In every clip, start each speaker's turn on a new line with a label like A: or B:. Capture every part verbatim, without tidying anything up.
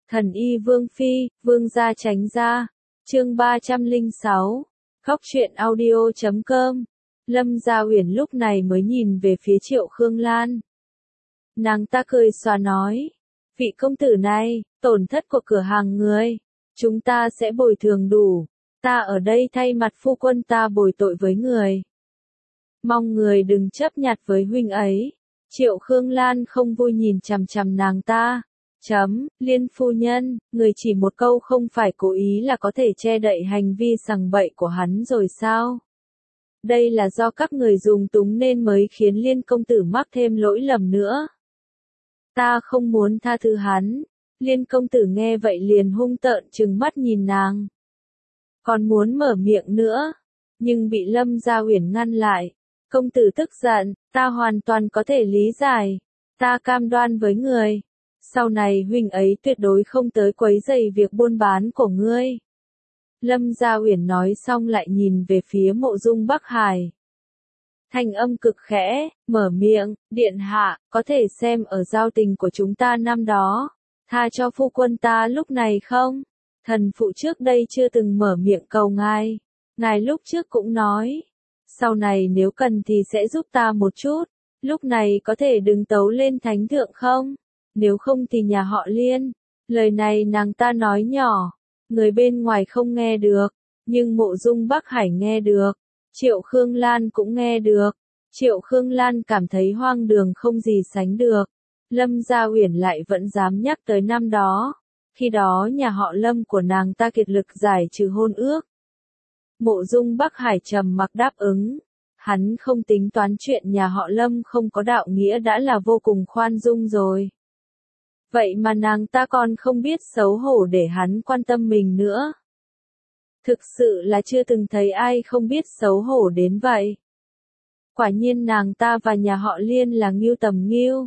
A: Thần y Vương Phi, Vương gia tránh ra. Chương ba trăm lẻ sáu. Khóc chuyện audio chấm com. Lâm Gia Uyển lúc này mới nhìn về phía Triệu Khương Lan. Nàng ta cười xòa nói, vị công tử này, tổn thất của cửa hàng người, chúng ta sẽ bồi thường đủ, ta ở đây thay mặt phu quân ta bồi tội với người. Mong người đừng chấp nhặt với huynh ấy. Triệu Khương Lan không vui nhìn chằm chằm nàng ta. Chấm, Liên phu nhân, người chỉ một câu không phải cố ý là có thể che đậy hành vi sằng bậy của hắn rồi sao? Đây là do các người dùng túng nên mới khiến Liên công tử mắc thêm lỗi lầm nữa. Ta không muốn tha thứ hắn. Liên công tử nghe vậy liền hung tợn trừng mắt nhìn nàng. Còn muốn mở miệng nữa, nhưng bị Lâm Gia Uyển ngăn lại. Công tử tức giận, ta hoàn toàn có thể lý giải. Ta cam đoan với người, sau này huynh ấy tuyệt đối không tới quấy rầy việc buôn bán của ngươi. Lâm Gia Uyển nói xong lại nhìn về phía Mộ Dung Bắc Hải. Thanh âm cực khẽ, mở miệng, điện hạ, có thể xem ở giao tình của chúng ta năm đó, tha cho phu quân ta lúc này không? Thần phụ trước đây chưa từng mở miệng cầu ngài, ngài lúc trước cũng nói, sau này nếu cần thì sẽ giúp ta một chút, lúc này có thể đừng tấu lên thánh thượng không? Nếu không thì nhà họ Liên. Lời này nàng ta nói nhỏ, người bên ngoài không nghe được, nhưng Mộ Dung Bắc Hải nghe được, Triệu Khương Lan cũng nghe được. Triệu Khương Lan cảm thấy hoang đường không gì sánh được. Lâm Gia Uyển lại vẫn dám nhắc tới năm đó, khi đó nhà họ Lâm của nàng ta kiệt lực giải trừ hôn ước. Mộ Dung Bắc Hải trầm mặc đáp ứng, hắn không tính toán chuyện nhà họ Lâm không có đạo nghĩa đã là vô cùng khoan dung rồi. Vậy mà nàng ta còn không biết xấu hổ để hắn quan tâm mình nữa. Thực sự là chưa từng thấy ai không biết xấu hổ đến vậy. Quả nhiên nàng ta và nhà họ Liên là ngưu tầm ngưu,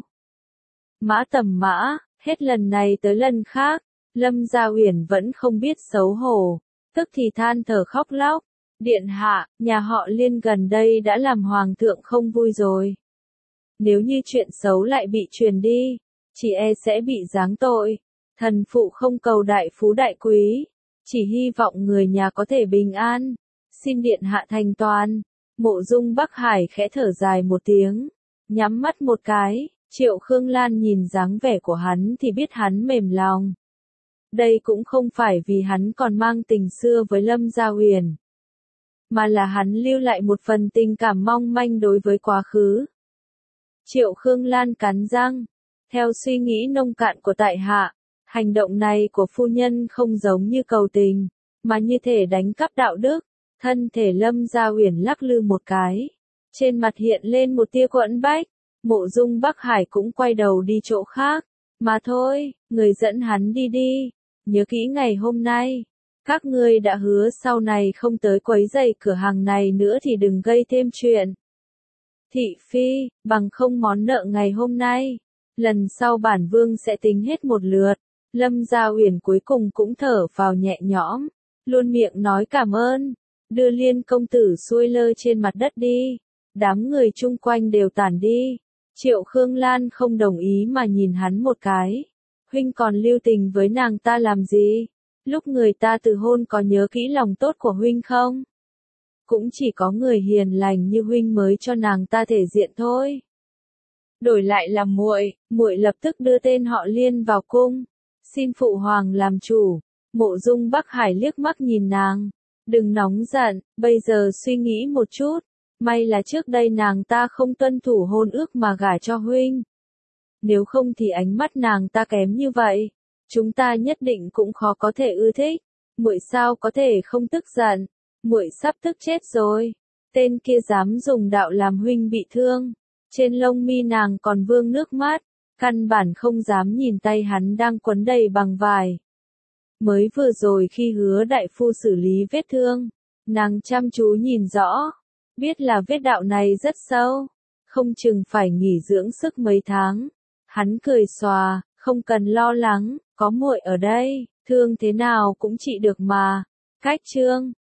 A: mã tầm mã, hết lần này tới lần khác, Lâm Gia Uyển vẫn không biết xấu hổ, tức thì than thở khóc lóc. Điện hạ, nhà họ Liên gần đây đã làm hoàng thượng không vui rồi. Nếu như chuyện xấu lại bị truyền đi, chỉ e sẽ bị giáng tội. Thần phụ không cầu đại phú đại quý, chỉ hy vọng người nhà có thể bình an. Xin điện hạ thành toàn. Mộ Dung Bắc Hải khẽ thở dài một tiếng, nhắm mắt một cái. Triệu Khương Lan nhìn dáng vẻ của hắn thì biết hắn mềm lòng. Đây cũng không phải vì hắn còn mang tình xưa với Lâm Gia Uyển, mà là hắn lưu lại một phần tình cảm mong manh đối với quá khứ. Triệu Khương Lan cắn răng, theo suy nghĩ nông cạn của tại hạ, hành động này của phu nhân không giống như cầu tình, mà như thể đánh cắp đạo đức. Thân thể Lâm Gia Uyển lắc lư một cái, trên mặt hiện lên một tia quẫn bách. Mộ Dung Bắc Hải cũng quay đầu đi chỗ khác. Mà thôi, người dẫn hắn đi đi, nhớ kỹ ngày hôm nay. Các ngươi đã hứa sau này không tới quấy rầy cửa hàng này nữa thì đừng gây thêm chuyện. Thị phi, bằng không món nợ ngày hôm nay, lần sau bản vương sẽ tính hết một lượt. Lâm Gia Uyển cuối cùng cũng thở phào nhẹ nhõm, luôn miệng nói cảm ơn, đưa Liên công tử xuôi lơ trên mặt đất đi. Đám người chung quanh đều tản đi. Triệu Khương Lan không đồng ý mà nhìn hắn một cái. Huynh còn lưu tình với nàng ta làm gì? Lúc người ta từ hôn có nhớ kỹ lòng tốt của huynh không? Cũng chỉ có người hiền lành như huynh mới cho nàng ta thể diện thôi. Đổi lại làm muội, muội lập tức đưa tên họ Liên vào cung, xin phụ hoàng làm chủ. Mộ Dung Bắc Hải liếc mắt nhìn nàng, đừng nóng giận, bây giờ suy nghĩ một chút, may là trước đây nàng ta không tuân thủ hôn ước mà gả cho huynh. Nếu không thì ánh mắt nàng ta kém như vậy, chúng ta nhất định cũng khó có thể ưa thích. Muội sao có thể không tức giận? Muội sắp tức chết rồi. Tên kia dám dùng đạo làm huynh bị thương. Trên lông mi nàng còn vương nước mắt, căn bản không dám nhìn tay hắn đang quấn đầy bằng vải. Mới vừa rồi khi Hứa đại phu xử lý vết thương, nàng chăm chú nhìn rõ, biết là vết đạo này rất sâu, không chừng phải nghỉ dưỡng sức mấy tháng. Hắn cười xòa, không cần lo lắng, có muội ở đây, thương thế nào cũng trị được mà. Cách chương